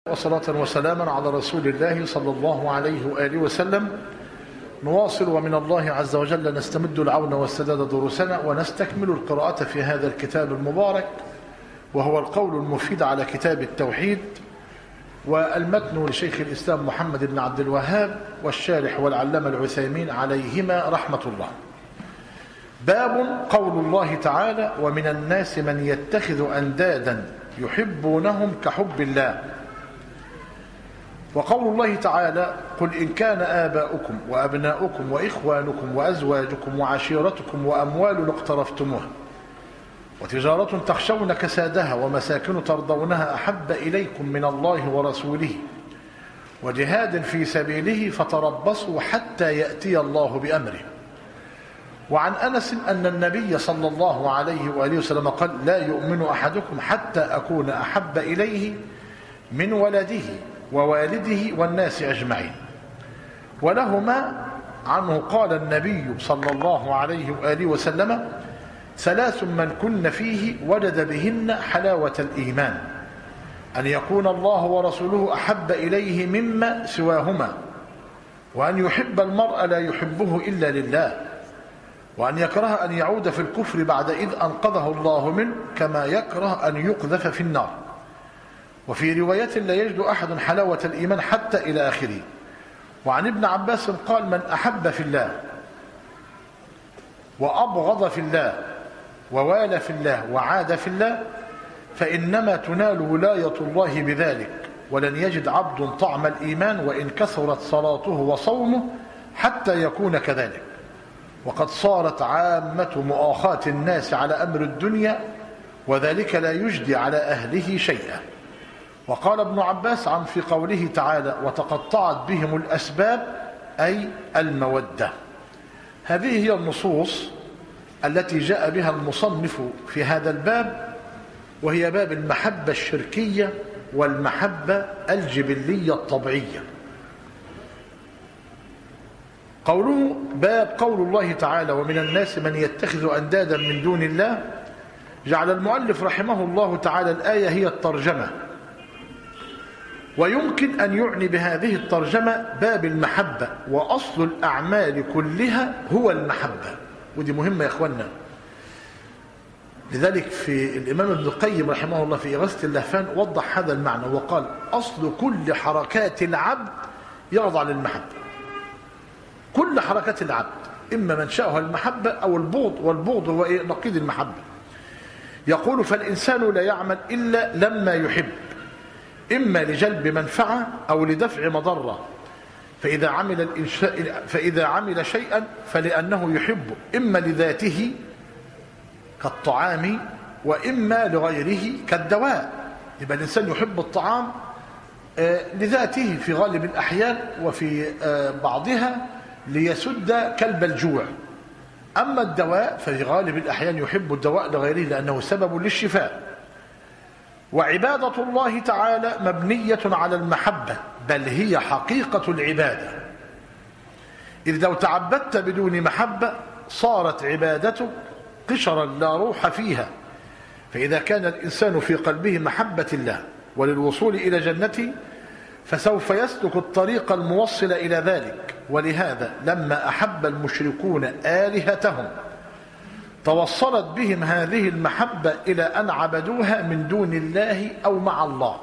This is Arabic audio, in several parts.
وصلاة وسلاما على رسول الله صلى الله عليه وآله وسلم. نواصل ومن الله عز وجل نستمد العون والسداد دروسنا ونستكمل القراءة في هذا الكتاب المبارك، وهو القول المفيد على كتاب التوحيد، والمتن لشيخ الإسلام محمد بن عبد الوهاب والشارح والعلامة العثيمين عليهما رحمة الله. باب قول الله تعالى: ومن الناس من يتخذ أندادا يحبونهم كحب الله. وقول الله تعالى: قل إن كان آباؤكم وأبناؤكم وإخوانكم وأزواجكم وعشيرتكم وأموال اقترفتموها وتجارة تخشون كسادها ومساكن ترضونها أحب إليكم من الله ورسوله وجهاد في سبيله فتربصوا حتى يأتي الله بأمره. وعن أنس أن النبي صلى الله عليه وآله وسلم قال: لا يؤمن أحدكم حتى أكون أحب إليه من ولده ووالده والناس أجمعين. ولهما عنه قال النبي صلى الله عليه وآله وسلم: ثلاث من كن فيه وجد بهن حلاوة الإيمان: أن يكون الله ورسوله أحب إليه مما سواهما، وأن يحب المرء لا يحبه إلا لله، وأن يكره أن يعود في الكفر بعد إذ أنقذه الله منه، كما يكره أن يقذف في النار. وفي رواية: لا يجد أحد حلاوة الإيمان حتى إلى آخره. وعن ابن عباس قال: من أحب في الله وأبغض في الله ووالى في الله وعاد في الله فإنما تنال ولاية الله بذلك، ولن يجد عبد طعم الإيمان وإن كثرت صلاته وصومه حتى يكون كذلك. وقد صارت عامة مؤاخاة الناس على أمر الدنيا، وذلك لا يجدي على أهله شيئا. وقال ابن عباس عن في قوله تعالى: وتقطعت بهم الأسباب، أي المودة. هذه هي النصوص التي جاء بها المصنف في هذا الباب، وهي باب المحبة الشركية والمحبة الجبلية الطبيعية. قوله باب قول الله تعالى: ومن الناس من يتخذ أندادا من دون الله، جعل المؤلف رحمه الله تعالى الآية هي الترجمة، ويمكن أن يعني بهذه الترجمة باب المحبة، وأصل الأعمال كلها هو المحبة. ودي مهمة يا إخوانا. لذلك في الإمام ابن القيم رحمه الله في إغاثة اللهفان وضح هذا المعنى وقال: أصل كل حركات العبد يخضع للمحبة. كل حركات العبد إما منشأها المحبة أو البغض، والبغض هو نقيض المحبة. يقول: فالإنسان لا يعمل إلا لما يحب، إما لجلب منفعة أو لدفع مضرة. فإذا عمل شيئا فلأنه يحبه، إما لذاته كالطعام، وإما لغيره كالدواء. يبقى الإنسان يحب الطعام لذاته في غالب الأحيان، وفي بعضها ليسد كلب الجوع. أما الدواء ففي غالب الأحيان يحب الدواء لغيره لأنه سبب للشفاء. وعبادة الله تعالى مبنية على المحبة، بل هي حقيقة العبادة. إذ لو تعبدت بدون محبة صارت عبادتك قشرا لا روح فيها. فإذا كان الإنسان في قلبه محبة الله وللوصول إلى جنته فسوف يسلك الطريق الموصل إلى ذلك. ولهذا لما أحب المشركون آلهتهم توصلت بهم هذه المحبة إلى أن عبدوها من دون الله أو مع الله.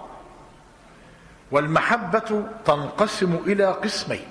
والمحبة تنقسم إلى قسمين: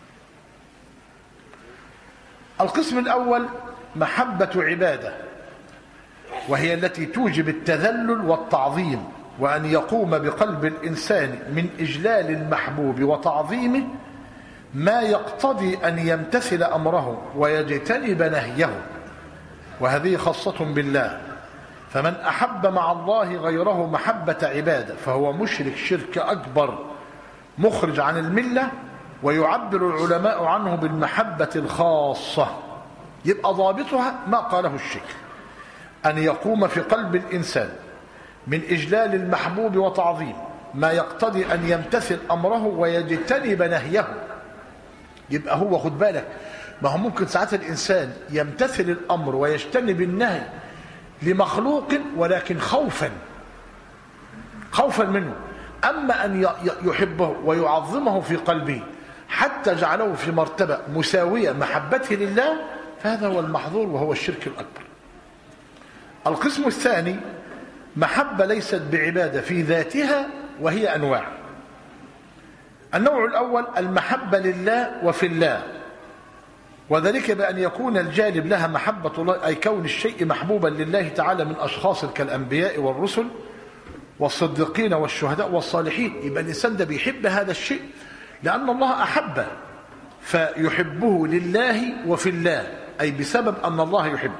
القسم الأول محبة عبادة، وهي التي توجب التذلل والتعظيم، وأن يقوم بقلب الإنسان من إجلال المحبوب وتعظيمه ما يقتضي أن يمتثل أمره ويجتنب نهيه. وهذه خاصة بالله. فمن أحب مع الله غيره محبة عبادة فهو مشرك شرك أكبر مخرج عن الملة. ويعبر العلماء عنه بالمحبة الخاصة. يبقى ضابطها ما قاله الشيخ: أن يقوم في قلب الإنسان من إجلال المحبوب وتعظيم ما يقتضي أن يمتثل أمره ويجتنب نهيه. يبقى هو خد بالك، ما هو ممكن ساعات الإنسان يمتثل الأمر ويجتنب النهي لمخلوق ولكن خوفا منه. أما أن يحبه ويعظمه في قلبه حتى جعله في مرتبة مساوية محبته لله، فهذا هو المحظور وهو الشرك الأكبر. القسم الثاني محبة ليست بعبادة في ذاتها، وهي أنواع. النوع الأول المحبة لله وفي الله، وذلك بأن يكون الجالب لها محبة الله، أي كون الشيء محبوبا لله تعالى من أشخاص كالأنبياء والرسل والصديقين والشهداء والصالحين. يبقى الإنسان ده بيحب هذا الشيء لأن الله أحبه، فيحبه لله وفي الله، أي بسبب أن الله يحبه.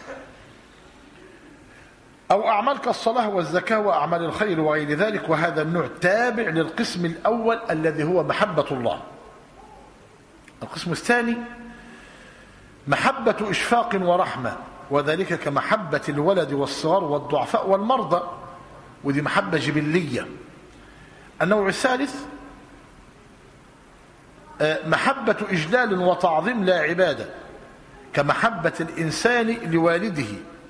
أو أعمال كالصلاة والزكاة وأعمال الخير وغير ذلك، وهذا النوع تابع للقسم الأول الذي هو محبة الله. القسم الثاني محبة إشفاق ورحمة، وذلك كمحبة الولد والصغار والضعفاء والمرضى، ودي محبة جبلية. النوع الثالث محبة إجلال وتعظيم لا عبادة، كمحبة الإنسان لوالده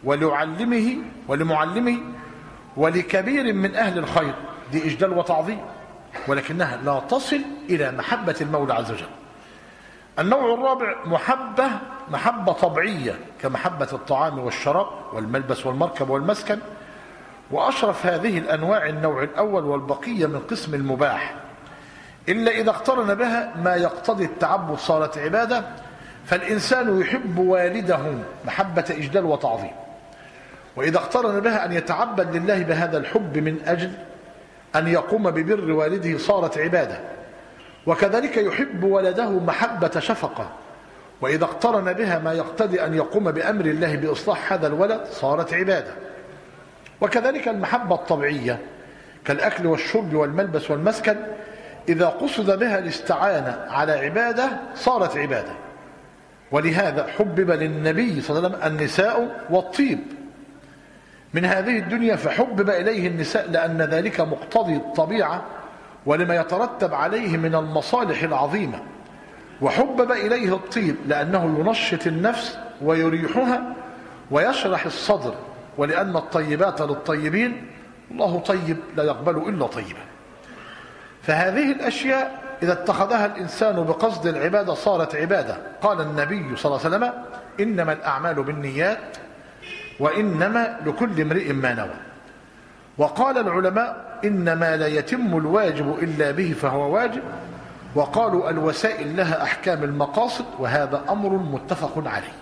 ولمعلمه ولكبير من أهل الخير، دي إجلال وتعظيم، ولكنها لا تصل إلى محبة المولى عز وجل. النوع الرابع محبة طبيعية، كمحبة الطعام والشراب والملبس والمركب والمسكن. وأشرف هذه الأنواع النوع الأول، والبقية من قسم المباح، إلا إذا اقترن بها ما يقتضي التعبد صارت عبادة. فالإنسان يحب والده محبة إجلال وتعظيم، وإذا اقترن بها أن يتعبد لله بهذا الحب من أجل أن يقوم ببر والده صارت عبادة. وكذلك يحب ولده محبة شفقة، وإذا اقترن بها ما يقتضي أن يقوم بأمر الله بإصلاح هذا الولد صارت عبادة. وكذلك المحبة الطبيعية كالأكل والشرب والملبس والمسكن، إذا قصد بها الاستعانة على عبادة صارت عبادة. ولهذا حبب للنبي صلى الله عليه وسلم النساء والطيب من هذه الدنيا، فحبب إليه النساء لأن ذلك مقتضي الطبيعة ولما يترتب عليه من المصالح العظيمة. وحبب إليه الطيب لأنه ينشط النفس ويريحها ويشرح الصدر، ولأن الطيبات للطيبين، الله طيب لا يقبل إلا طيبا. فهذه الأشياء إذا اتخذها الإنسان بقصد العبادة صارت عبادة. قال النبي صلى الله عليه وسلم: إنما الأعمال بالنيات وإنما لكل امرئ ما نوى. وقال العلماء: إنما لا يتم الواجب إلا به فهو واجب. وقالوا: الوسائل لها أحكام المقاصد، وهذا أمر متفق عليه.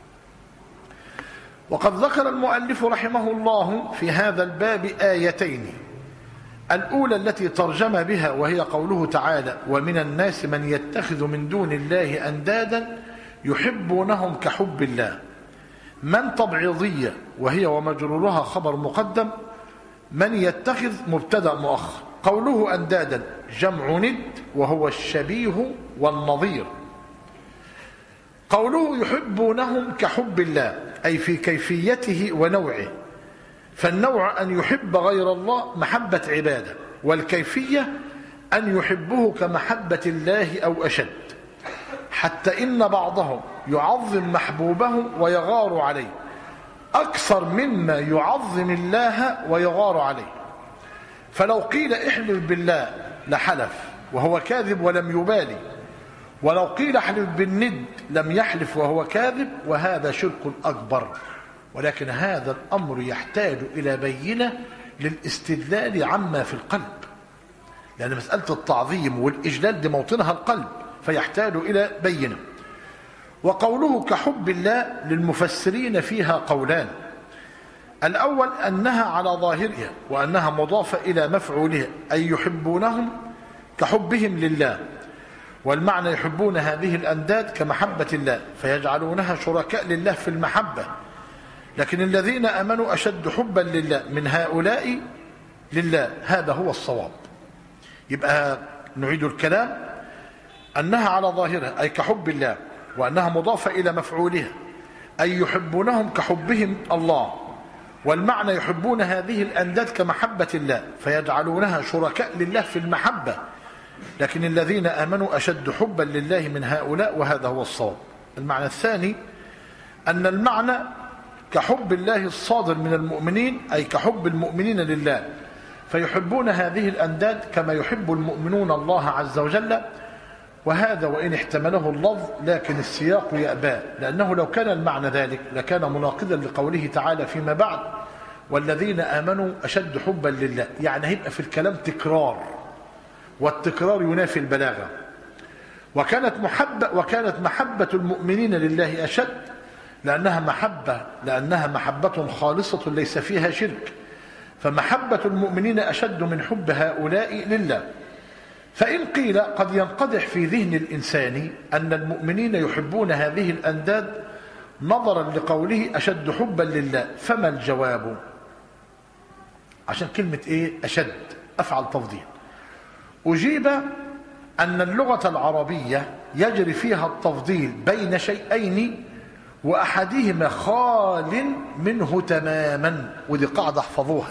وقد ذكر المؤلف رحمه الله في هذا الباب آيتين، الأولى التي ترجم بها وهي قوله تعالى: ومن الناس من يتخذ من دون الله أندادا يحبونهم كحب الله. من تبعيضية وهي ومجرورها خبر مقدم، من يتخذ مبتدأ مؤخر. قوله أندادا جمع ند وهو الشبيه والنظير. قوله يحبونهم كحب الله أي في كيفيته ونوعه، فالنوع أن يحب غير الله محبة عبادة، والكيفية أن يحبه كمحبة الله أو أشد، حتى إن بعضهم يعظم محبوبه ويغار عليه أكثر مما يعظم الله ويغار عليه. فلو قيل احلف بالله لحلف وهو كاذب ولم يبالي، ولو قيل احلف بالند لم يحلف وهو كاذب، وهذا شرك أكبر. ولكن هذا الأمر يحتاج إلى بينة للاستدلال عما في القلب، لأن مسألة التعظيم والإجلال دي موطنها القلب، فيحتاج إلى بينة. وقوله كحب الله للمفسرين فيها قولان: الأول أنها على ظاهرها وأنها مضافة إلى مفعولها، أي يحبونهم كحبهم لله، والمعنى يحبون هذه الأنداد كمحبة الله فيجعلونها شركاء لله في المحبة، لكن الذين آمنوا أشد حبا لله من هؤلاء لله، هذا هو الصواب. يبقى نعيد الكلام: أنها على ظاهرها أي كحب الله، وأنها مضافة إلى مفعولها أي يحبونهم كحبهم الله، والمعنى يحبون هذه الأنداد كمحبة الله فيجعلونها شركاء لله في المحبة، لكن الذين آمنوا أشد حبا لله من هؤلاء، وهذا هو الصواب. المعنى الثاني أن المعنى كحب الله الصادر من المؤمنين أي كحب المؤمنين لله، فيحبون هذه الأنداد كما يحب المؤمنون الله عز وجل. وهذا وإن احتمله اللفظ لكن السياق يأباه، لأنه لو كان المعنى ذلك لكان مناقضا لقوله تعالى فيما بعد والذين آمنوا أشد حبا لله، يعني هيبقى في الكلام تكرار، والتكرار ينافي البلاغة. وكانت محبة المؤمنين لله أشد لأنها محبة خالصة ليس فيها شرك، فمحبة المؤمنين أشد من حب هؤلاء لله. فإن قيل قد ينقدح في ذهن الإنسان أن المؤمنين يحبون هذه الأنداد نظرا لقوله أشد حبا لله، فما الجواب؟ عشان كلمة إيه أشد أفعل تفضيل. أجيب أن اللغة العربية يجري فيها التفضيل بين شيئين وأحدهما خال منه تماما، ودي قاعدة احفظوها،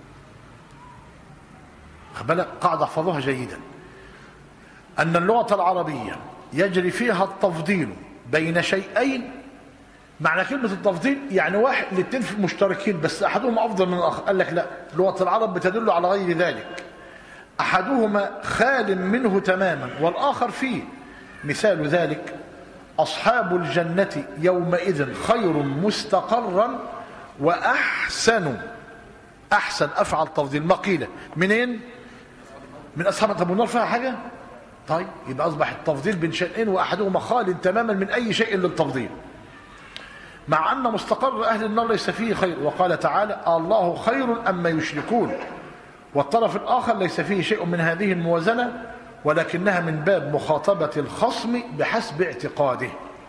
قاعدة احفظوها جيدا، أن اللغة العربية يجري فيها التفضيل بين شيئين. معنى كلمة التفضيل يعني واحد الاثنين مشتركين بس أحدهما أفضل من الآخر، قال لك لا، لغة العرب بتدل على غير ذلك، أحدهما خال منه تماما والآخر فيه. مثال ذلك أصحاب الجنة يومئذ خير مستقرا وأحسن. أحسن أفعل تفضيل مقيلة منين؟ من أصحاب. طب النار فيها حاجة؟ طيب يبقى أصبح التفضيل بين شيئين وأحدهما خال تماما من أي شيء للتفضيل، مع أن مستقر أهل النار ليس فيه خير. وقال تعالى الله خير أما يشركون، والطرف الآخر ليس فيه شيء من هذه الموازنة، ولكنها من باب مخاطبة الخصم بحسب اعتقاده.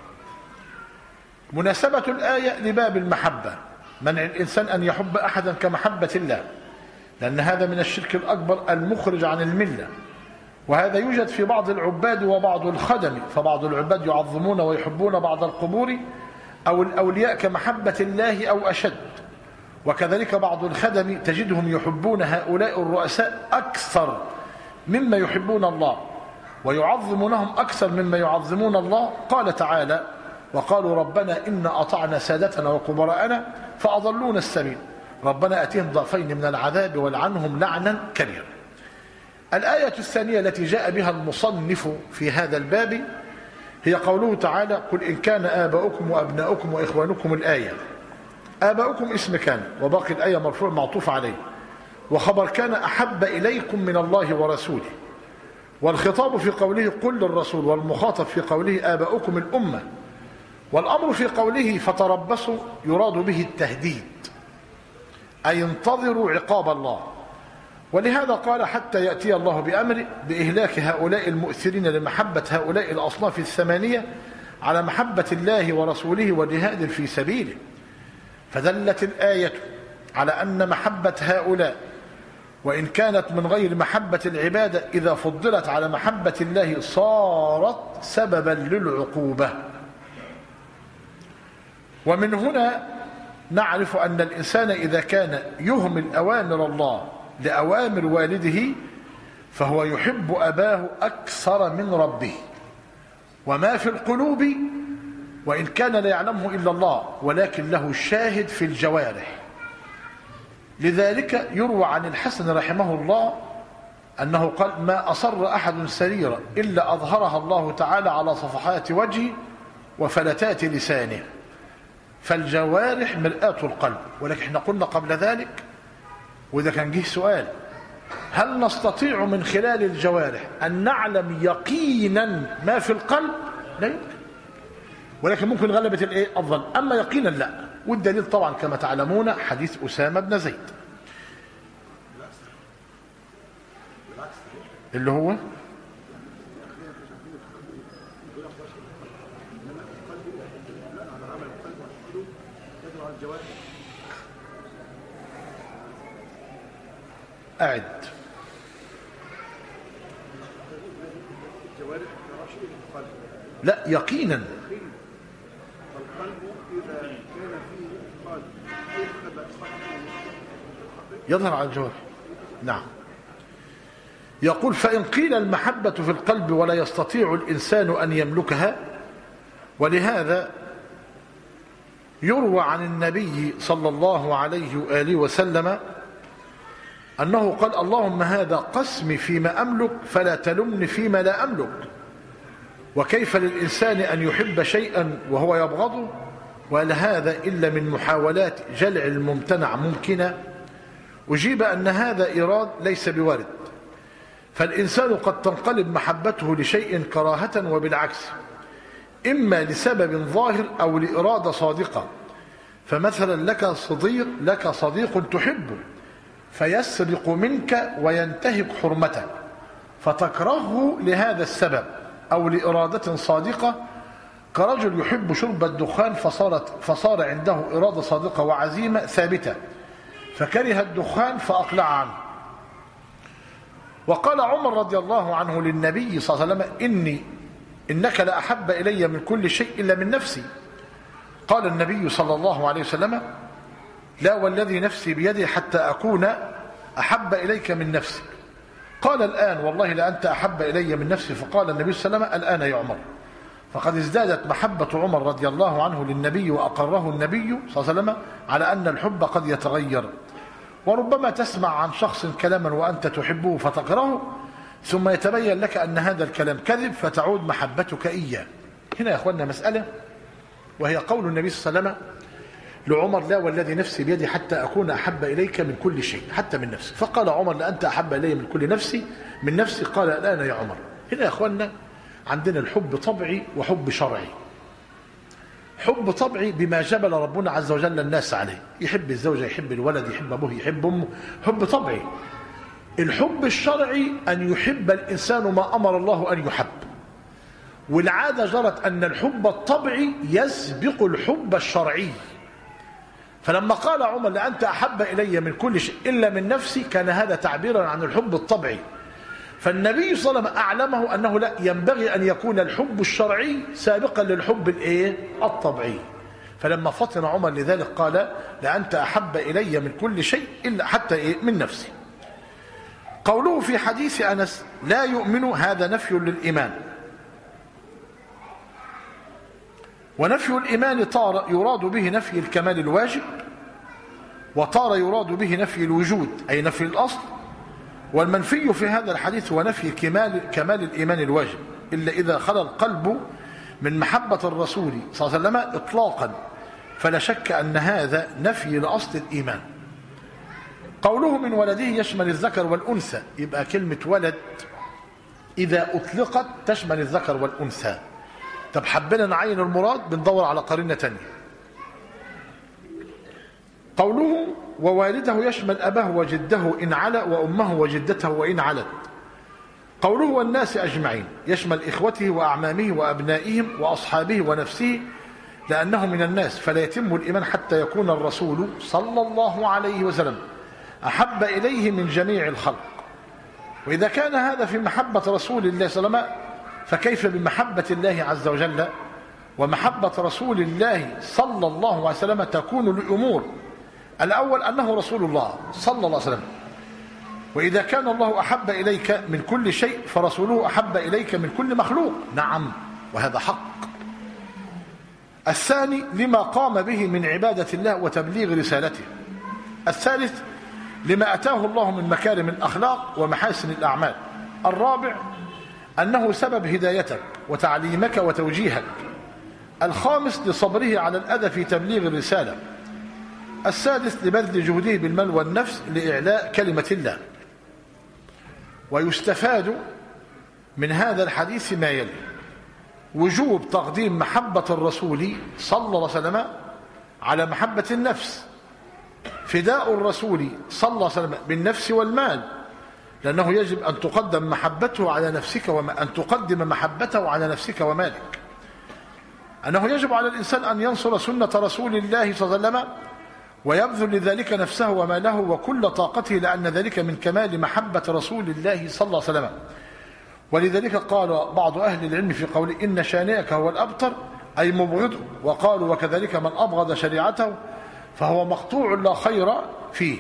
مناسبة الآية لباب المحبة، منع الإنسان أن يحب أحدا كمحبة الله، لأن هذا من الشرك الأكبر المخرج عن الملة، وهذا يوجد في بعض العباد وبعض الخدم، فبعض العباد يعظمون ويحبون بعض القبور أو الأولياء كمحبة الله أو أشد، وكذلك بعض الخدم تجدهم يحبون هؤلاء الرؤساء أكثر مما يحبون الله، ويعظمونهم أكثر مما يعظمون الله. قال تعالى وقالوا ربنا إن أطعنا سادتنا وكبراءنا فأضلونا السبيل ربنا أتيهم ضعفين من العذاب والعنهم لعنا كبيرا. الآية الثانية التي جاء بها المصنف في هذا الباب هي قوله تعالى قل إن كان آباؤكم وأبناؤكم وإخوانكم. الآية آباؤكم اسم كان، وباقي الآية مرفوع معطوف عليه، وخبر كان أحب إليكم من الله ورسوله، والخطاب في قوله قل للرسول، والمخاطب في قوله آباؤكم الأمة، والأمر في قوله فتربصوا يراد به التهديد، أي انتظروا عقاب الله. ولهذا قال حتى يأتي الله بأمره بإهلاك هؤلاء المؤثرين لمحبة هؤلاء الأصناف الثمانية على محبة الله ورسوله وجهاد في سبيله. فدلت الآية على أن محبة هؤلاء وإن كانت من غير محبة العبادة إذا فضلت على محبة الله صارت سببا للعقوبة. ومن هنا نعرف أن الإنسان إذا كان يهمل أوامر الله لأوامر والده فهو يحب أباه أكثر من ربه، وما في القلوب وإن كان لا يعلمه إلا الله ولكن له الشاهد في الجوارح. لذلك يروى عن الحسن رحمه الله أنه قال ما أصر أحد سريرة إلا أظهرها الله تعالى على صفحات وجهه وفلتات لسانه، فالجوارح مرآة القلب. ولكن احنا قلنا قبل ذلك، وإذا كان جه سؤال هل نستطيع من خلال الجوارح أن نعلم يقينا ما في القلب؟ لا يمكن، ولكن ممكن غلبة الايه الظن، أما يقينا لا. والدليل طبعا كما تعلمون حديث أسامة بن زيد اللي هو أعد لا يقينا يظهر على الجوارح. نعم. يقول فإن قيل المحبة في القلب ولا يستطيع الإنسان أن يملكها، ولهذا يروى عن النبي صلى الله عليه وآله وسلم أنه قال: اللهم هذا قسمي فيما أملك فلا تلمني فيما لا أملك. وكيف للإنسان أن يحب شيئا وهو يبغضه؟ وهل هذا إلا من محاولات جلع الممتنع ممكنة؟ أجيب أن هذا إيراد ليس بوارد، فالإنسان قد تنقلب محبته لشيء كراهة وبالعكس، إما لسبب ظاهر أو لإرادة صادقة. فمثلا لك صديق تحبه فيسرق منك وينتهك حرمتك فتكرهه لهذا السبب أو لإرادة صادقة، كرجل يحب شرب الدخان فصار عنده إرادة صادقة وعزيمة ثابتة فكره الدخان فأقلع عنه. وقال عمر رضي الله عنه للنبي صلى الله عليه وسلم: إنك لأحب إلي من كل شيء إلا من نفسي. قال النبي صلى الله عليه وسلم: لا والذي نفسي بيده حتى أكون أحب إليك من نفسك. قال: الآن والله لأنت أحب إلي من نفسي. فقال النبي صلى الله عليه وسلم: الآن يا عمر. فقد ازدادت محبة عمر رضي الله عنه للنبي، وأقره النبي صلى الله عليه وسلم على أن الحب قد يتغير، وربما تسمع عن شخص كلاما وأنت تحبه فتكرهه ثم يتبين لك أن هذا الكلام كذب فتعود محبتك إياه. هنا يا أخواننا مسألة، وهي قول النبي صلى الله عليه وسلم لعمر: لا والذي نفسي بيدي حتى أكون أحب إليك من كل شيء حتى من نفسي. فقال عمر: لأنت أحب إلي من كل من نفسي. قال: الآن يا عمر. هنا يا أخواننا عندنا الحب طبعي وحب شرعي. حب طبعي بما جبل ربنا عز وجل الناس عليه، يحب الزوجة، يحب الولد، يحب أبوه، يحب أمه، حب طبعي. الحب الشرعي أن يحب الإنسان ما أمر الله أن يحب، والعادة جرت أن الحب الطبعي يسبق الحب الشرعي. فلما قال عمر: لأنت أحب إلي من كل شيء إلا من نفسي، كان هذا تعبيرا عن الحب الطبعي. فالنبي صلى الله عليه وسلم أعلمه أنه لا ينبغي أن يكون الحب الشرعي سابقا للحب الطبيعي. فلما فطن عمر لذلك قال: لأنت أحب إلي من كل شيء إلا حتى من نفسي. قوله في حديث أنس: لا يؤمن، هذا نفي للإيمان. ونفي الإيمان طار يراد به نفي الكمال الواجب، وطار يراد به نفي الوجود أي نفي الأصل. والمنفي في هذا الحديث هو نفي كمال الإيمان الواجب، إلا إذا خلا القلب من محبة الرسول صلى الله عليه وسلم إطلاقا، فلا شك أن هذا نفي لأصل الإيمان. قوله من ولده يشمل الذكر والأنثى، يبقى كلمة ولد إذا أطلقت تشمل الذكر والأنثى. طب حبنا نعين المراد بندور على قرينة تانية. قوله ووالده يشمل أباه وجده إن علا، وأمه وجدته وإن علت. قوله والناس أجمعين يشمل إخوته وأعمامه وأبنائهم وأصحابه ونفسه، لأنه من الناس، فلا يتم الإيمان حتى يكون الرسول صلى الله عليه وسلم أحب إليه من جميع الخلق. وإذا كان هذا في محبة رسول الله صلى الله عليه وسلم، فكيف بمحبة الله عز وجل؟ ومحبة رسول الله صلى الله عليه وسلم تكون لأمور: الأول أنه رسول الله صلى الله عليه وسلم، وإذا كان الله أحب إليك من كل شيء فرسوله أحب إليك من كل مخلوق. نعم، وهذا حق. الثاني لما قام به من عبادة الله وتبليغ رسالته. الثالث لما أتاه الله من مكارم الأخلاق ومحاسن الأعمال. الرابع أنه سبب هدايتك وتعليمك وتوجيهك. الخامس لصبره على الأذى في تبليغ الرسالة. السادس لبذل جهده بالمال والنفس لإعلاء كلمة الله. ويستفاد من هذا الحديث ما يلي: وجوب تقديم محبة الرسول صلى الله عليه وسلم على محبة النفس، فداء الرسول صلى الله عليه وسلم بالنفس والمال، لأنه يجب أن تقدم محبته على نفسك أن تقدم محبته على نفسك ومالك. أنه يجب على الإنسان أن ينصر سنة رسول الله صلى الله عليه وسلم ويبذل لذلك نفسه وماله وكل طاقته، لأن ذلك من كمال محبة رسول الله صلى الله عليه وسلم. ولذلك قال بعض أهل العلم في قوله: إن شانئك هو الأبتر، أي مبغضه. وقالوا: وكذلك من أبغض شريعته فهو مقطوع لا خير فيه.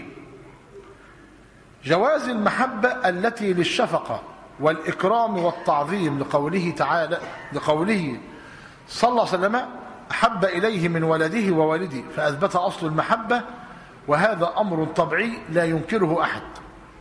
جواز المحبة التي للشفقة والإكرام والتعظيم، لقوله تعالى صلى الله عليه وسلم: أحب إليه من ولده ووالده، فأثبت أصل المحبة، وهذا أمر طبيعي لا ينكره أحد.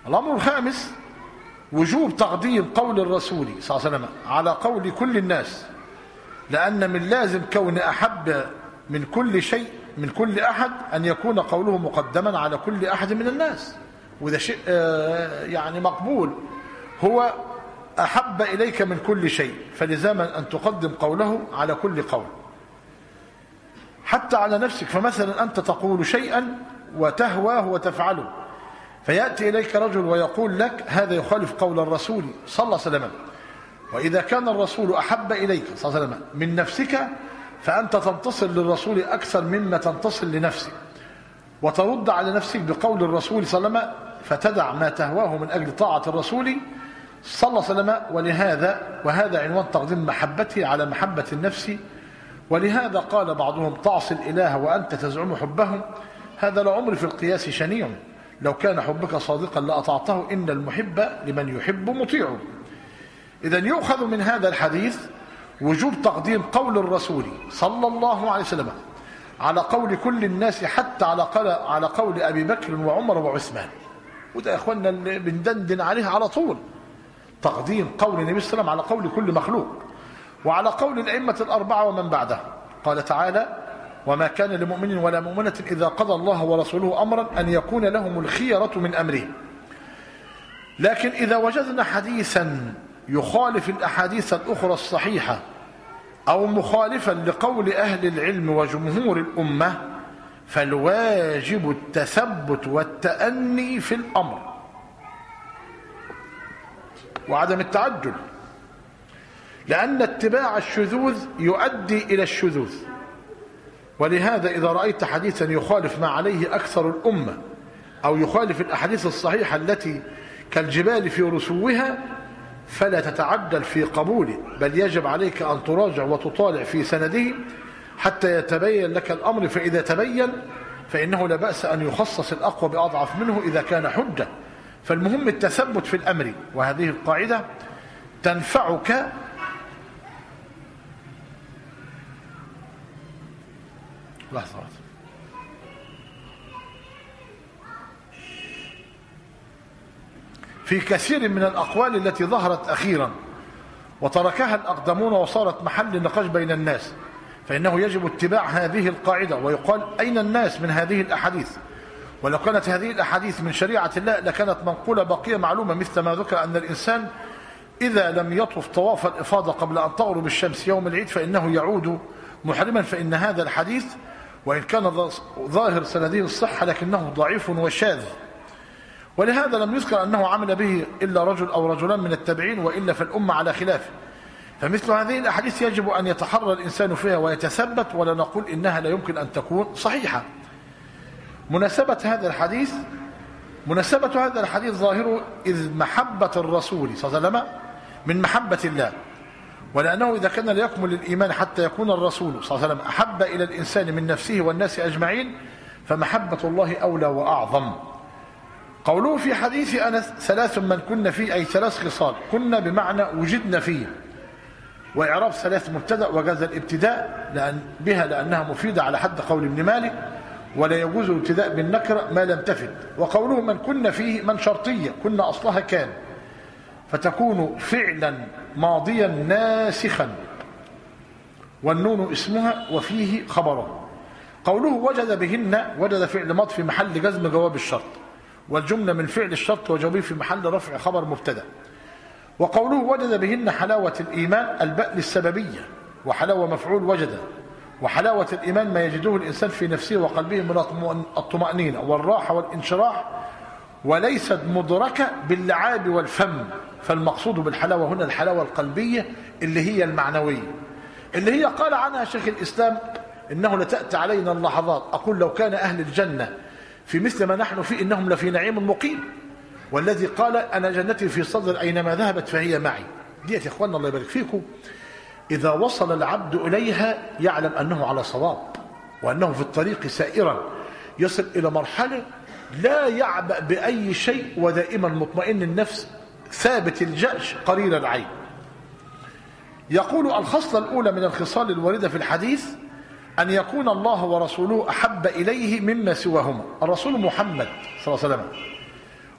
الأمر الخامس وجوب تقديم قول الرسول صلى الله عليه وسلم على قول كل الناس، لأن من لازم كون أحب من كل شيء من كل أحد أن يكون قوله مقدما على كل أحد من الناس، وده شيء يعني مقبول. هو أحب إليك من كل شيء، فلزاما أن تقدم قوله على كل قول حتى على نفسك. فمثلا أنت تقول شيئا وتهواه وتفعله، فيأتي إليك رجل ويقول لك هذا يخالف قول الرسول صلى الله عليه وسلم، وإذا كان الرسول أحب إليك صلى الله عليه وسلم من نفسك فأنت تنتصر للرسول أكثر مما تنتصر لنفسك، وترد على نفسك بقول الرسول صلى الله عليه وسلم، فتدع ما تهواه من أجل طاعة الرسول صلى الله عليه وسلم. وهذا عنوان تقديم محبته على محبة النفس. ولهذا قال بعضهم تعصي الإله وأنت تزعم حبه، هذا لعمر في القياس شنيع، لو كان حبك صادقا لأطعته، إن المحب لمن يحب مطيع. إذن يؤخذ من هذا الحديث وجوب تقديم قول الرسول صلى الله عليه وسلم على قول كل الناس، حتى على قول أبي بكر وعمر وعثمان. وده يا إخواننا اللي بندندن عليه على طول، تقديم قول النبي صلى الله عليه وسلم على قول كل مخلوق، وعلى قول الأئمة الأربعة ومن بعده. قال تعالى وما كان لمؤمن ولا مؤمنة إذا قضى الله ورسوله أمرا أن يكون لهم الخيرة من أمره. لكن إذا وجدنا حديثا يخالف الأحاديث الأخرى الصحيحة أو مخالفا لقول أهل العلم وجمهور الأمة، فالواجب التثبت والتأني في الأمر وعدم التعجل، لأن اتباع الشذوذ يؤدي إلى الشذوذ. ولهذا إذا رأيت حديثا يخالف ما عليه أكثر الأمة أو يخالف الأحاديث الصحيحة التي كالجبال في رسوها، فلا تتعجل في قبوله، بل يجب عليك أن تراجع وتطالع في سنده حتى يتبين لك الأمر. فإذا تبين فإنه لا بأس أن يخصص الأقوى بأضعف منه إذا كان حجة. فالمهم التثبت في الأمر، وهذه القاعدة تنفعك لحظة في كثير من الأقوال التي ظهرت أخيرا وتركها الأقدمون وصارت محل نقاش بين الناس، فإنه يجب اتباع هذه القاعدة. ويقال أين الناس من هذه الأحاديث؟ ولو كانت هذه الأحاديث من شريعة الله لكانت منقولة بقية معلومة، مثل ما ذكر أن الإنسان إذا لم يطف طواف الإفاضة قبل أن تغرب الشمس يوم العيد فإنه يعود محرما. فإن هذا الحديث وإن كان ظاهر سنده الصحة لكنه ضعيف وشاذ، ولهذا لم يذكر أنه عمل به إلا رجل أو رجلان من التابعين، وإلا فالأمة على خلافه. فمثل هذه الأحاديث يجب أن يتحرى الإنسان فيها ويتثبت، ولا نقول إنها لا يمكن أن تكون صحيحة. مناسبة هذا الحديث ظاهره إذ محبة الرسول صلى الله عليه وسلم من محبة الله، ولأنه إذا كان لا يكمل الإيمان حتى يكون الرسول صلى الله عليه وسلم أحب إلى الإنسان من نفسه والناس أجمعين، فمحبة الله أولى وأعظم. قوله في حديث أنس ثلاث من كن فيه، أي ثلاث خصال كنا بمعنى وجدنا فيه، وإعراب ثلاث مبتدأ وجاز الابتداء لأنها مفيدة على حد قول ابن مالك، ولا يجوز الابتداء بالنكرة ما لم تفد. وقوله من كن فيه من شرطية، كنا أصلها كان، فتكون فعلا ماضيا ناسخا، والنون اسمها وفيه خبره. قوله وجد بهن، وجد فعل ماض في محل جزم جواب الشرط، والجملة من فعل الشرط وجوابه في محل رفع خبر مبتدا. وقوله وجد بهن حلاوة الإيمان، الباء للسببية، وحلاوة مفعول وجد، وحلاوة الإيمان ما يجده الإنسان في نفسه وقلبه من الطمأنينة والراحة والانشراح، وليست مدركة باللعاب والفم. فالمقصود بالحلاوة هنا الحلاوة القلبية اللي هي المعنوية، اللي هي قال عنها شيخ الإسلام إنه لتأتي علينا اللحظات أقول لو كان أهل الجنة في مثل ما نحن فيه إنهم لفي نعيم مقيم، والذي قال أنا جنتي في صدر أينما ذهبت فهي معي. ديت يا إخواننا الله يبارك فيكم، إذا وصل العبد إليها يعلم أنه على صواب، وأنه في الطريق سائرا يصل إلى مرحلة لا يعبأ بأي شيء، ودائما مطمئن النفس ثابت الجأش قرير العين. يقول الخصلة الأولى من الخصال الواردة في الحديث أن يكون الله ورسوله أحب إليه مما سواهما. الرسول محمد صلى الله عليه وسلم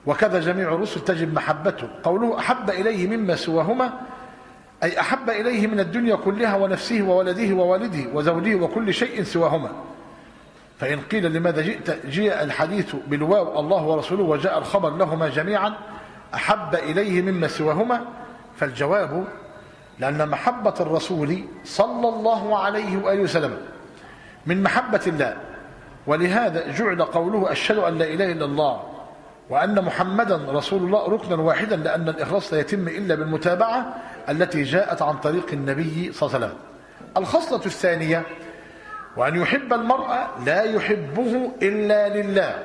وكذا جميع الرسل تجب محبته. قوله أحب إليه مما سواهما أي أحب إليه من الدنيا كلها ونفسه وولده ووالده وزوجه وكل شيء سواهما. فإن قيل لماذا جاء الحديث بالواو الله ورسوله وجاء الخبر لهما جميعا أحب إليه مما سواهما، فالجواب لأن محبة الرسول صلى الله عليه وآله وسلم من محبة الله، ولهذا جعل قوله أشهد أن لا إله إلا الله وأن محمدا رسول الله ركنا واحدا، لأن الإخلاص لا يتم إلا بالمتابعة التي جاءت عن طريق النبي صلى الله عليه وسلم. الخصلة الثانية وأن يحب المرء لا يحبه إلا لله،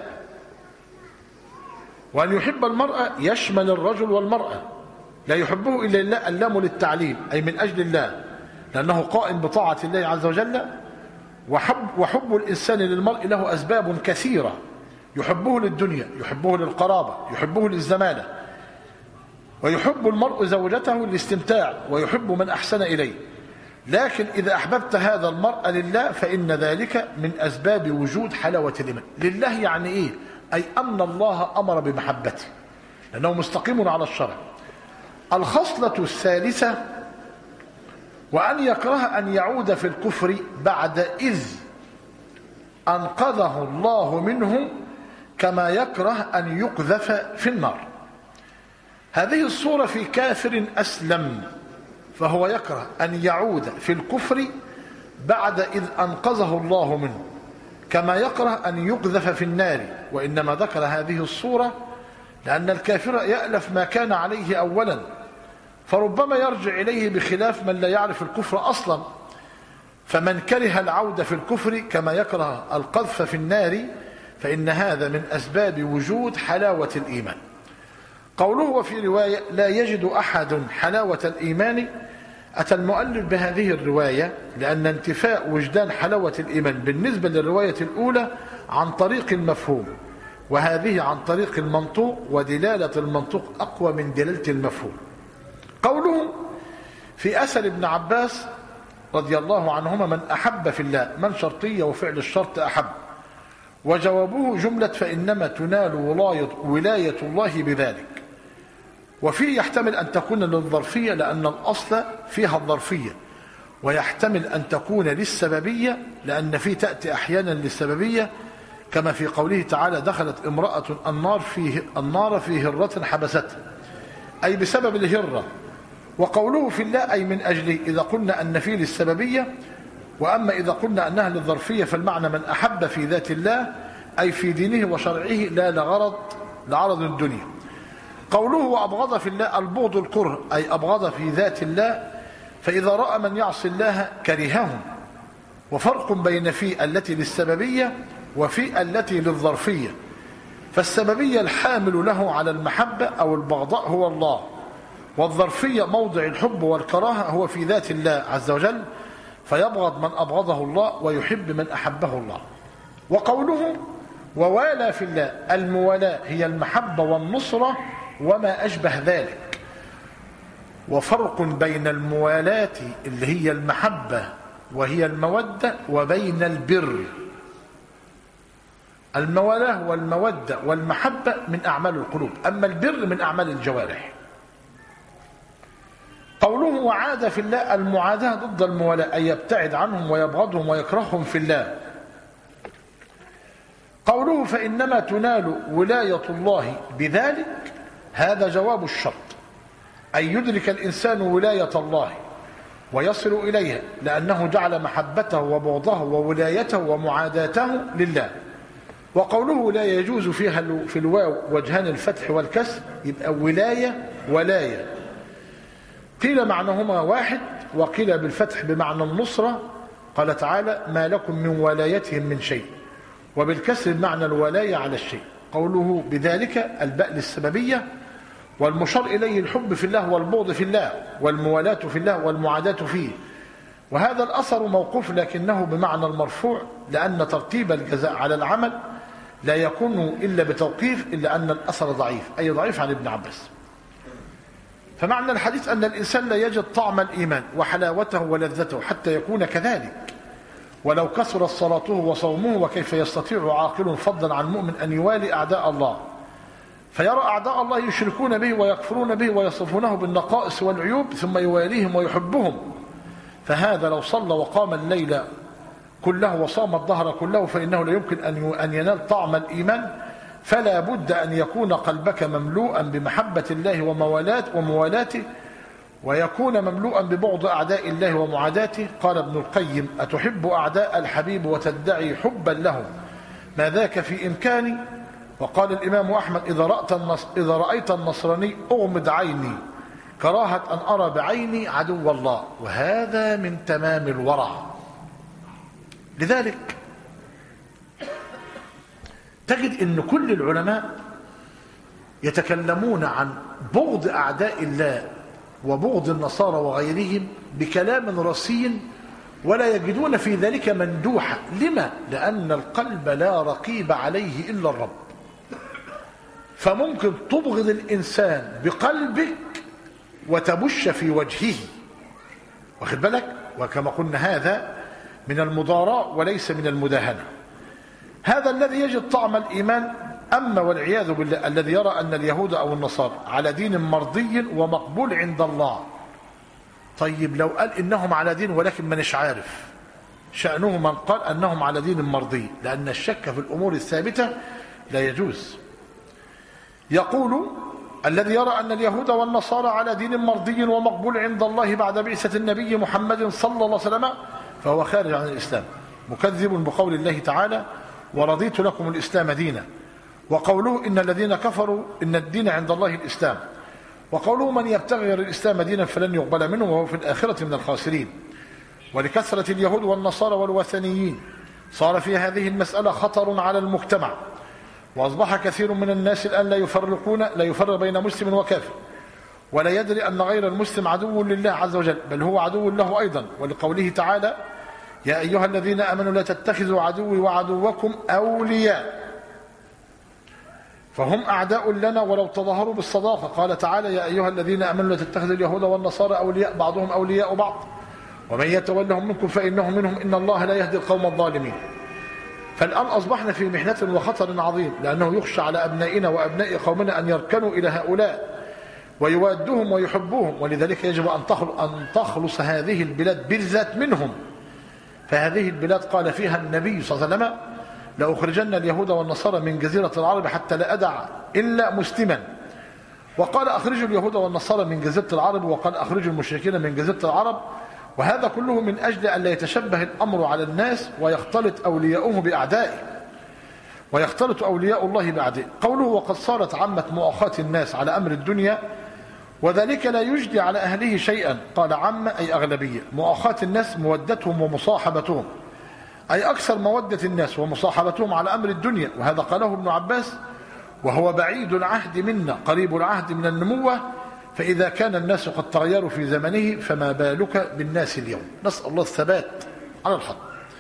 وأن يحب المرء يشمل الرجل والمرأة، لا يحبه إلا لله، اللام للتعليل أي من أجل الله، لأنه قائم بطاعة الله عز وجل. وحب الإنسان للمرء له أسباب كثيرة، يحبه للدنيا، يحبه للقرابة، يحبه للزمالة، ويحب المرء زوجته للاستمتاع، ويحب من أحسن إليه. لكن إذا أحببت هذا المرء لله فإن ذلك من أسباب وجود حلاوة الإيمان. لله يعني إيه؟ أي أن الله أمر بمحبته لأنه مستقيم على الشرع. الخصلة الثالثة وأن يكره أن يعود في الكفر بعد إذ أنقذه الله منه، كما يكره أن يقذف في النار. هذه الصورة في كافر أسلم، فهو يكره أن يعود في الكفر بعد إذ أنقذه الله منه، كما يكره أن يقذف في النار. وإنما ذكر هذه الصورة لأن الكافر يألف ما كان عليه أولا، فربما يرجع إليه بخلاف من لا يعرف الكفر أصلا. فمن كره العودة في الكفر كما يكره القذف في النار فإن هذا من أسباب وجود حلاوة الإيمان. قوله وفي رواية لا يجد أحد حلاوة الإيمان، أتى المؤلف بهذه الرواية لأن انتفاء وجدان حلاوة الإيمان بالنسبة للرواية الأولى عن طريق المفهوم، وهذه عن طريق المنطوق، ودلالة المنطوق أقوى من دلالة المفهوم. قوله في أثر ابن عباس رضي الله عنهما من أحب في الله، من شرطية وفعل الشرط أحب، وجوابه جملة فإنما تنال ولاية الله بذلك. وفيه يحتمل أن تكون للظرفية لأن الأصل فيها الظرفية، ويحتمل أن تكون للسببية لأن فيه تأتي أحيانا للسببية، كما في قوله تعالى دخلت امرأة النار في هرة حبستها، أي بسبب الهرة. وقوله في الله أي من أجله، إذا قلنا أن فيه للسببية. وأما إذا قلنا أنها للظرفية فالمعنى من أحب في ذات الله أي في دينه وشرعه لا لعرض الدنيا. قوله وأبغض في الله البغض الكره أي أبغض في ذات الله، فإذا رأى من يعصي الله كرههم. وفرق بين في التي للسببية وفي التي للظرفية، فالسببية الحامل له على المحبة أو البغضاء هو الله، والظرفية موضع الحب والكراهة هو في ذات الله عز وجل، فيبغض من أبغضه الله ويحب من أحبه الله. وقوله ووالى في الله، الموالاة هي المحبة والنصرة وما أشبه ذلك. وفرق بين الموالاة اللي هي المحبة وهي المودة وبين البر. الموالاة والمودة والمحبة من أعمال القلوب، أما البر من أعمال الجوارح. قوله وعاد في الله، المعاداة ضد الموالاة أي يبتعد عنهم ويبغضهم ويكرههم في الله. قوله فإنما تنال ولاية الله بذلك، هذا جواب الشرط، أي يدرك الإنسان ولاية الله ويصل إليها، لأنه جعل محبته وبغضه وولايته ومعاداته لله. وقوله لا يجوز فيها في الواو وجهان الفتح والكسر، يبقى ولاية. قيل معناهما واحد، وقيل بالفتح بمعنى النصرة، قال تعالى ما لكم من ولايتهم من شيء، وبالكسر بمعنى الولاية على الشيء. قوله بذلك الباء للسببية، والمشار إليه الحب في الله والبغض في الله والموالاة في الله والمعاداة فيه. وهذا الأثر موقوف لكنه بمعنى المرفوع، لأن ترتيب الجزاء على العمل لا يكون إلا بتوقيف، إلا أن الأثر ضعيف، أي ضعيف عن ابن عباس. فمعنى الحديث أن الإنسان لا يجد طعم الإيمان وحلاوته ولذته حتى يكون كذلك، ولو كثرت صلاته وصومه، وكيف يستطيع عاقل فضلا عن مؤمن أن يوالي أعداء الله. فيرى أعداء الله يشركون به ويكفرون به ويصفونه بالنقائص والعيوب ثم يواليهم ويحبهم. فهذا لو صلى وقام الليل كله وصام الظهر كله فإنه لا يمكن أن ينال طعم الإيمان. فلا بد أن يكون قلبك مملوءا بمحبة الله وموالاته، ويكون مملوءا ببغض أعداء الله ومعاداته. قال ابن القيم: أتحب أعداء الحبيب وتدعي حبا لهم، ما ذاك في إمكاني. وقال الإمام أحمد: إذا رأيت النصراني أغمض عيني كراهة أن أرى بعيني عدو الله. وهذا من تمام الورع. لذلك تجد أن كل العلماء يتكلمون عن بغض أعداء الله وبغض النصارى وغيرهم بكلام رصين، ولا يجدون في ذلك مندوحا. لما؟ لأن القلب لا رقيب عليه إلا الرب. فممكن تبغض الإنسان بقلبك وتبش في وجهه، واخد بالك؟ وكما قلنا هذا من المضاراة وليس من المداهنة. هذا الذي يجد طعم الإيمان. أما والعياذ بالله الذي يرى أن اليهود أو النصارى على دين مرضي ومقبول عند الله. طيب لو قال إنهم على دين ولكن منش عارف، شأنه من قال أنهم على دين مرضي، لأن الشك في الأمور الثابتة لا يجوز. يقول: الذي يرى أن اليهود والنصارى على دين مرضي ومقبول عند الله بعد بعثة النبي محمد صلى الله عليه وسلم فهو خارج عن الإسلام، مكذب بقول الله تعالى: ورضيت لكم الإسلام دينا. وقوله: إن الذين كفروا إن الدين عند الله الإسلام. وقوله: من يبتغي غير الإسلام دينا فلن يقبل منه وهو في الآخرة من الخاسرين. ولكثرة اليهود والنصارى والوثنيين صار في هذه المسألة خطر على المجتمع، وأصبح كثير من الناس الآن لا يفرق بين مسلم وكافر، ولا يدري أن غير المسلم عدو لله عز وجل، بل هو عدو له أيضا. ولقوله تعالى: يا أيها الذين آمنوا لا تتخذوا عدوي وعدوكم أولياء، فهم أعداء لنا ولو تظاهروا بالصداقة. قال تعالى: يا أيها الذين آمنوا لا تتخذوا اليهود والنصارى أولياء بعضهم أولياء بعض ومن يتولهم منكم فإنهم منهم إن الله لا يهدي القوم الظالمين. فالآن أصبحنا في محنة وخطر عظيم، لأنه يخشى على أبنائنا وأبناء قومنا أن يركنوا إلى هؤلاء ويوادوهم ويحبوهم، ولذلك يجب أن تخلص هذه البلاد بالذات منهم. فهذه البلاد قال فيها النبي صلى الله عليه وسلم: لأخرجن اليهود والنصارى من جزيرة العرب حتى لا أدع إلا مسلما. وقال: أخرجوا اليهود والنصارى من جزيرة العرب، وقال: أخرجوا المشركين من جزيرة العرب. وهذا كله من أجل أن لا يتشبه الأمر على الناس ويختلط أولياؤه بأعدائه، ويختلط أولياء الله بأعدائه. قوله: وقد صارت عامة مؤاخاة الناس على أمر الدنيا، وذلك لا يجدي على أهله شيئا. قال: عامة أي أغلبية. مؤاخاة الناس مودتهم ومصاحبتهم، أي أكثر مودة الناس ومصاحبتهم على أمر الدنيا. وهذا قاله ابن عباس: وهو بعيد العهد منا قريب العهد من النموة، فإذا كان الناس قد تغيروا في زمنه فما بالك بالناس اليوم. نسأل الله الثبات على الحق.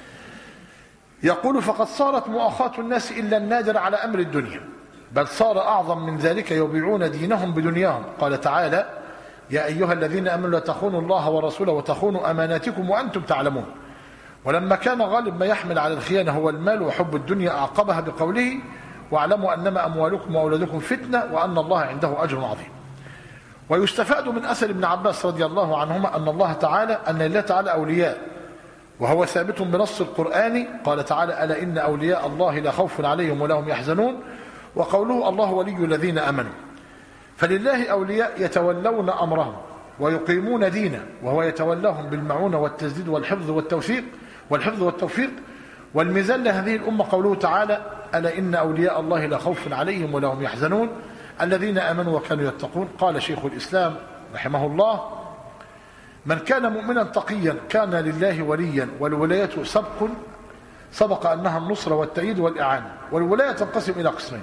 يقول: فقد صارت مؤاخاة الناس إلا النادر على أمر الدنيا، بل صار أعظم من ذلك، يبيعون دينهم بدنياهم. قال تعالى: يا أيها الذين آمنوا لا تخونوا الله ورسوله وتخونوا أماناتكم وأنتم تعلمون. ولما كان غالب ما يحمل على الخيانة هو المال وحب الدنيا أعقبها بقوله: واعلموا أنما أموالكم وأولادكم فتنة وأن الله عنده أجر عظيم. ويستفاد من أثر ابن عباس رضي الله عنهما أن الله تعالى أولياء، وهو ثابت بنص القرآن. قال تعالى: ألا إن أولياء الله لا خوف عليهم ولا هم يحزنون. وقوله: الله ولي الذين آمنوا. فلله أولياء يتولون أمرهم ويقيمون دينه، وهو يتولاهم بالمعونة والتسديد والحفظ والتوفيق. والميزان لهذه الأمة قوله تعالى: ألا إن أولياء الله لا خوف عليهم ولا هم يحزنون الذين آمنوا وكانوا يتقون. قال شيخ الإسلام رحمه الله: من كان مؤمنا تقيا كان لله وليا، والولاية سبق أنها النصر والتأييد والإعانة. والولاية تنقسم إلى قسمين: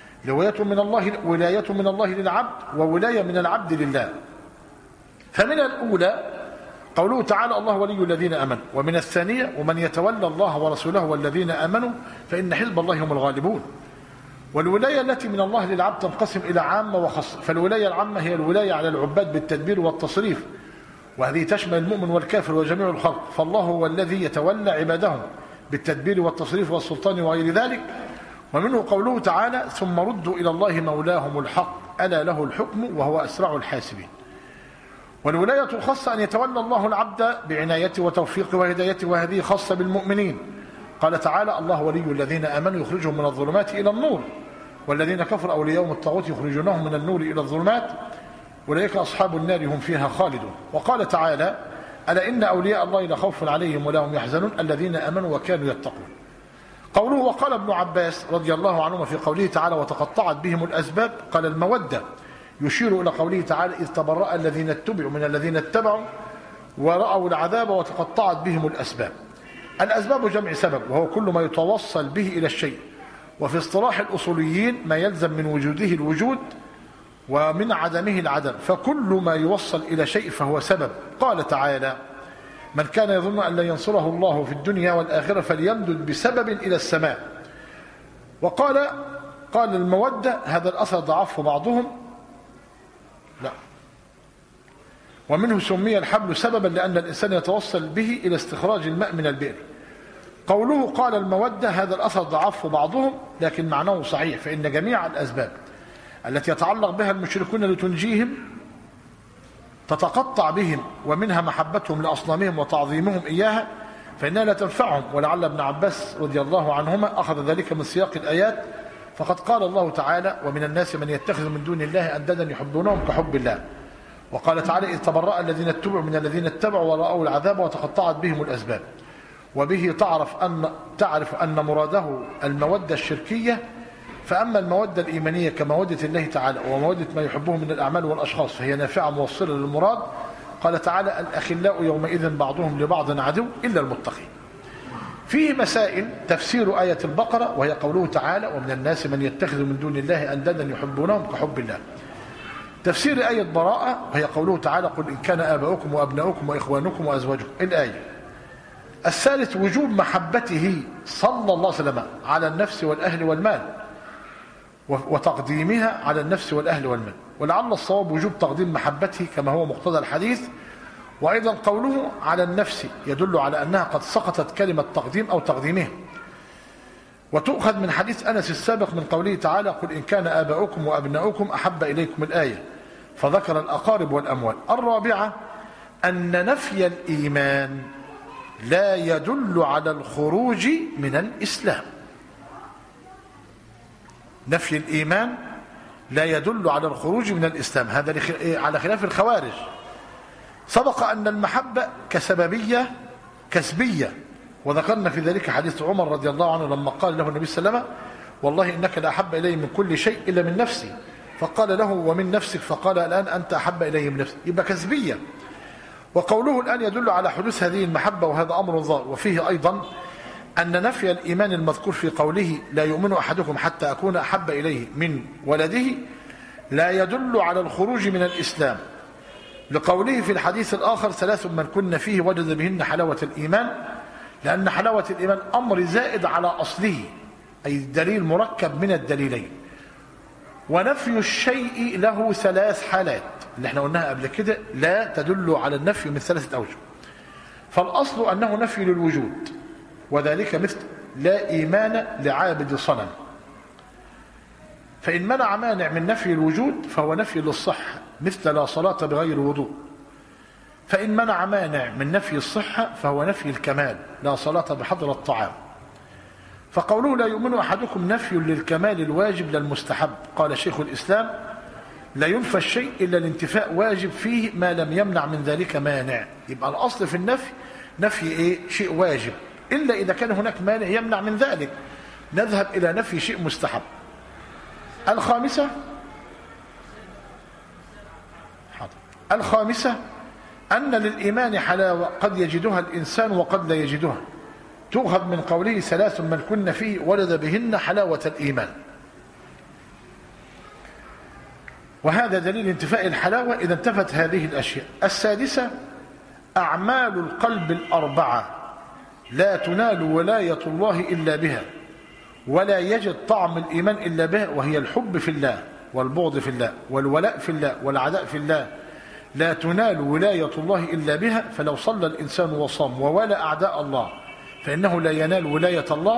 ولاية من الله للعبد، وولاية من العبد لله. فمن الأولى قوله تعالى: الله ولي الذين آمنوا. ومن الثانية: ومن يتولى الله ورسوله والذين آمنوا فإن حزب الله هم الغالبون. والولاية التي من الله للعبد تنقسم إلى عامة وخاصة. فالولاية العامة هي الولاية على العباد بالتدبير والتصريف، وهذه تشمل المؤمن والكافر وجميع الخلق، فالله هو الذي يتولى عباده بالتدبير والتصريف والسلطان وغير ذلك. ومنه قوله تعالى ثم ردوا إلى الله مولاهم الحق ألا له الحكم وهو أسرع الحاسبين. والولاية الخاصة أن يتولى الله العبد بعنايته وتوفيقه وهدايته، وهذه خاصة بالمؤمنين. قال تعالى الله ولي الذين آمنوا يخرجهم من الظلمات إلى النور والذين كفروا أولياءهم الطاغوت يخرجونهم من النور إلى الظلمات أولئك أصحاب النار هم فيها خالدون. وقال تعالى ألا إن أولياء الله لا خوف عليهم ولا هم يحزنون الذين آمنوا وكانوا يتقون. قوله وقال ابن عباس رضي الله عنهما في قوله تعالى وتقطعت بهم الأسباب، قال المودة يشير إلى قوله تعالى إذ تبرأ الذين اتبعوا من الذين اتبعوا ورأوا العذاب وتقطعت بهم الأسباب. الأسباب جمع سبب، وهو كل ما يتوصل به إلى الشيء، وفي اصطلاح الأصوليين ما يلزم من وجوده الوجود ومن عدمه العدم، فكل ما يوصل إلى شيء فهو سبب. قال تعالى من كان يظن أن لا ينصره الله في الدنيا والآخرة فليمدد بسبب إلى السماء. وقال المودة هذا الأثر ضعفه بعضهم، لا، ومنه سمي الحبل سببا لأن الإنسان يتوصل به إلى استخراج الماء من البئر. قوله قال المودة هذا الأثر ضعفه بعضهم لكن معناه صحيح، فإن جميع الأسباب التي يتعلق بها المشركون لتنجيهم تتقطع بهم، ومنها محبتهم لأصنامهم وتعظيمهم إياها فإنها لا تنفعهم. ولعل ابن عباس رضي الله عنهما أخذ ذلك من سياق الآيات، فقد قال الله تعالى ومن الناس من يتخذ من دون الله أندادا يحبونهم كحب الله. وقال تعالى إذ تبرأ الذين اتبعوا من الذين اتبعوا ورأوا العذاب وتقطعت بهم الأسباب. وبه تعرف أن مراده المودة الشركية. فأما المودة الإيمانية كمودة الله تعالى ومودة ما يحبه من الأعمال والأشخاص فهي نافعة موصلة للمراد. قال تعالى الأخلاء يومئذ بعضهم لبعض عدو إلا المتقين. فيه مسائل تفسير آية البقرة، وهي قوله تعالى ومن الناس من يتخذ من دون الله أندادا يحبونهم كحب الله. تفسير آية براءة وهي قوله تعالى قل إن كان آباؤكم وأبناؤكم وإخوانكم وأزواجكم الآية. الثالث وجوب محبته صلى الله عليه وسلم على النفس والأهل والمال وتقديمها على النفس والأهل والمال، ولعل الصواب وجوب تقديم محبته كما هو مقتضى الحديث. وأيضا قوله على النفس يدل على أنها قد سقطت كلمة تقديم أو تقديمها، وتؤخذ من حديث أنس السابق من قوله تعالى قل إن كان آباؤكم وأبناؤكم أحب إليكم الآية، فذكر الأقارب والأموال. الرابعة أن نفي الإيمان لا يدل على الخروج من الإسلام. نفي الإيمان لا يدل على الخروج من الإسلام، هذا على خلاف الخوارج. سبق أن المحبة كسببية كسبية، وذكرنا في ذلك حديث عمر رضي الله عنه لما قال له النبي صلى الله عليه وسلم والله إنك لأحب إلي من كل شيء إلا من نفسي، فقال له ومن نفسك، فقال الآن أنت أحب إلي من نفسي، يبقى كسبية. وقوله الآن يدل على حدوث هذه المحبة، وهذا أمر ظاهر. وفيه أيضا أن نفي الإيمان المذكور في قوله لا يؤمن أحدكم حتى أكون أحب إليه من ولده لا يدل على الخروج من الإسلام، لقوله في الحديث الآخر ثلاث من كن فيه وجد بهن حلاوة الإيمان، لأن حلاوة الإيمان أمر زائد على أصله، أي دليل مركب من الدليلين. ونفي الشيء له ثلاث حالات اللي احنا قلناها قبل كده، لا تدل على النفي من ثلاثة أوجه. فالأصل أنه نفي للوجود، وذلك مثل لا إيمان لعابد صنم، فإن منع مانع من نفي الوجود فهو نفي للصحة، مثل لا صلاة بغير وضوء. فإن منع مانع من نفي الصحة فهو نفي الكمال، لا صلاة بحضر الطعام. فقوله لا يؤمن أحدكم نفي للكمال الواجب للمستحب. قال شيخ الإسلام لا ينفى الشيء إلا الانتفاء واجب فيه ما لم يمنع من ذلك مانع. يبقى الأصل في النفي نفي شيء واجب، إلا إذا كان هناك مانع يمنع من ذلك نذهب إلى نفي شيء مستحب. الخامسة أن للإيمان حلاوة قد يجدها الإنسان وقد لا يجدها، تؤخذ من قوله ثلاث من كن فيه ولد بهن حلاوة الإيمان، وهذا دليل انتفاء الحلاوة إذا انتفت هذه الأشياء. السادسة أعمال القلب الأربعة لا تنال ولاية الله إلا بها، ولا يجد طعم الإيمان إلا بها، وهي الحب في الله والبغض في الله والولاء في الله والعداء في الله، لا تنال ولاية الله إلا بها. فلو صلى الإنسان وصام ووالى أعداء الله فإنه لا ينال ولاية الله،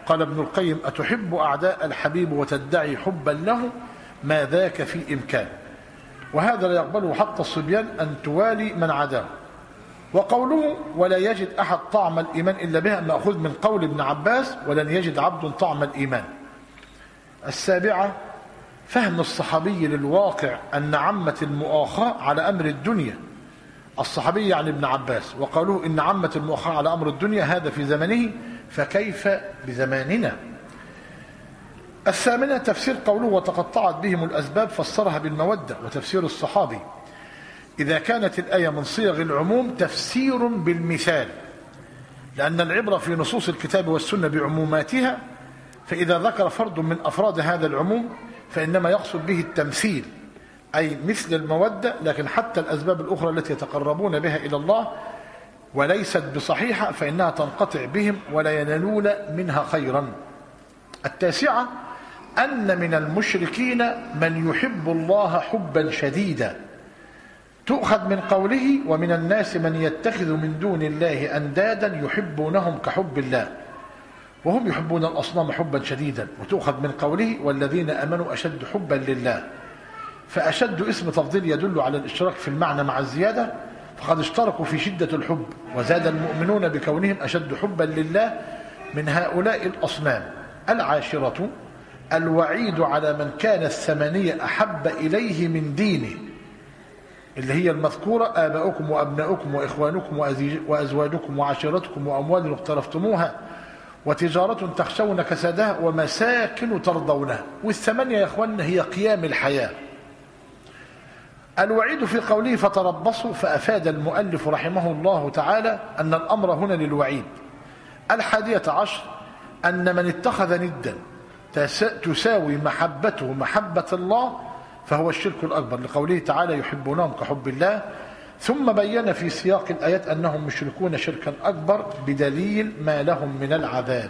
قال ابن القيم: أتحب أعداء الحبيب وتدعي حبا له؟ ما ذاك في إمكان. وهذا لا يقبله حتى الصبيان، أن توالي من عداه. وقوله: ولا يجد أحد طعم الإيمان إلا بها، مأخوذ من قول ابن عباس: ولن يجد عبد طعم الإيمان. السابعة: فهم الصحابي للواقع أن عامة المؤاخاة على أمر الدنيا. الصحابي يعني ابن عباس، وقالوا إن عامة المؤاخاة على أمر الدنيا، هذا في زمنه، فكيف بزماننا؟ الثامنة: تفسير قوله: وتقطعت بهم الأسباب، فسرها بالمودة. وتفسير الصحابي: إذا كانت الآية من صيغ العموم، تفسير بالمثال، لأن العبرة في نصوص الكتاب والسنة بعموماتها، فإذا ذكر فرد من أفراد هذا العموم فإنما يقصد به التمثيل، أي مثل المودة، لكن حتى الأسباب الأخرى التي يتقربون بها إلى الله وليست بصحيحة فإنها تنقطع بهم ولا ينالون منها خيرا. التاسعة: أن من المشركين من يحب الله حبا شديدا، تؤخذ من قوله: ومن الناس من يتخذ من دون الله أندادا يحبونهم كحب الله، وهم يحبون الأصنام حبا شديدا. وتؤخذ من قوله: والذين آمنوا أشد حبا لله. فأشد اسم تفضيل يدل على الاشتراك في المعنى مع الزيادة، فقد اشتركوا في شدة الحب، وزاد المؤمنون بكونهم أشد حبا لله من هؤلاء الأصنام. العاشرة: الوعيد على من كان الثمانية أحب إليه من دينه، اللي هي المذكورة: آباؤكم وأبناؤكم وإخوانكم وأزواجكم وعشيرتكم وأموال اقترفتموها وتجارة تخشون كسادها ومساكن ترضونها. والثمانية يا إخواننا هي قيام الحياة. الوعيد في قوله: فتربصوا، فأفاد المؤلف رحمه الله تعالى أن الأمر هنا للوعيد. 11: أن من اتخذ ندا تساوي محبته محبة الله فهو الشرك الأكبر، لقوله تعالى: يحبونهم كحب الله. ثم بين في سياق الآيات أنهم مشركون شركا أكبر بدليل ما لهم من العذاب.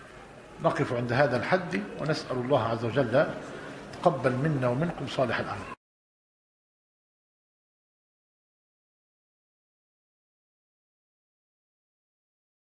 نقف عند هذا الحد ونسأل الله عز وجل تقبل منا ومنكم صالح الأعمال.